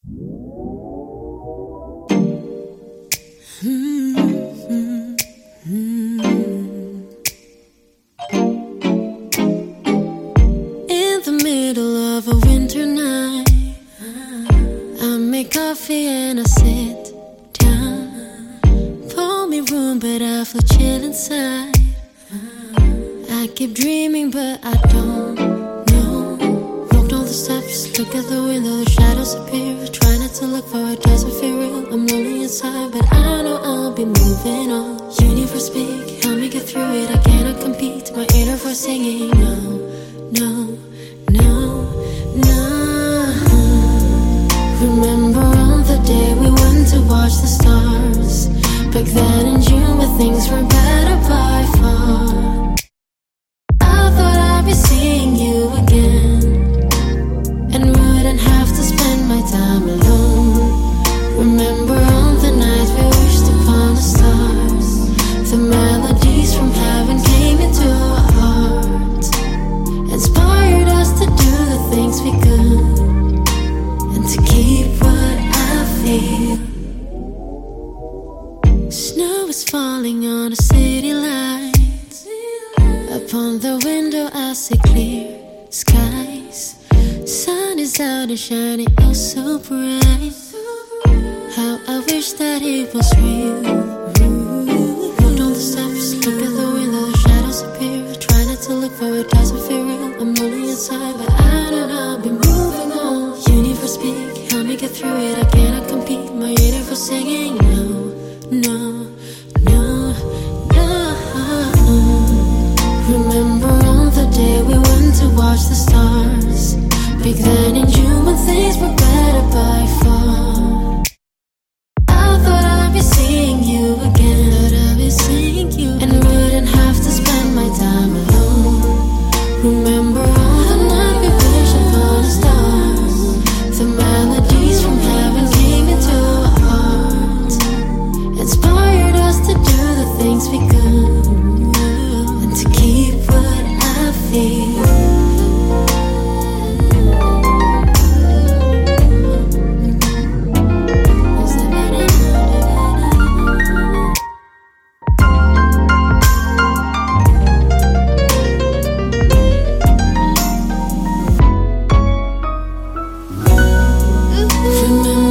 In the middle of a winter night, I make coffee and I sit down. Pour me room, but I feel chill inside. I keep dreaming, but I don't know. Walked all the steps, look at the window, the shadows appear. Try not to look for it, doesn't feel real. I'm lonely inside, but I know I'll be moving on. Universe speak, help me get through it. I cannot compete, my inner voice singing. No, no, no, no. Remember on the day we went to watch the stars. Back then in June, but things were better by far. I thought I'd be seeing you again, and wouldn't have to spend my time alone. Remember on the night we wished upon the stars. The melodies from heaven came into our hearts, inspired us to do the things we could, and to keep what I feel. Snow is falling on the city lights. Upon the window I see clear skies. Sun is out and shining oh so bright. How I wish that it was real. Walked all the steps, look at the window, the shadows appear. Try not to look for it, doesn't feel real. I'm lonely inside, but I know I'll be moving on. Universe speak, help me get through it. I cannot compete, my universe singing. No, no, no, no. Remember on the day we went to watch the stars. Back then in June, when things were better by far. I thought I'd be seeing you again, and wouldn't have to spend my time alone. Remember all the night we wished upon the stars. The melodies from heaven came into our hearts, inspired us to do the things we could, and to keep what I feel. Remember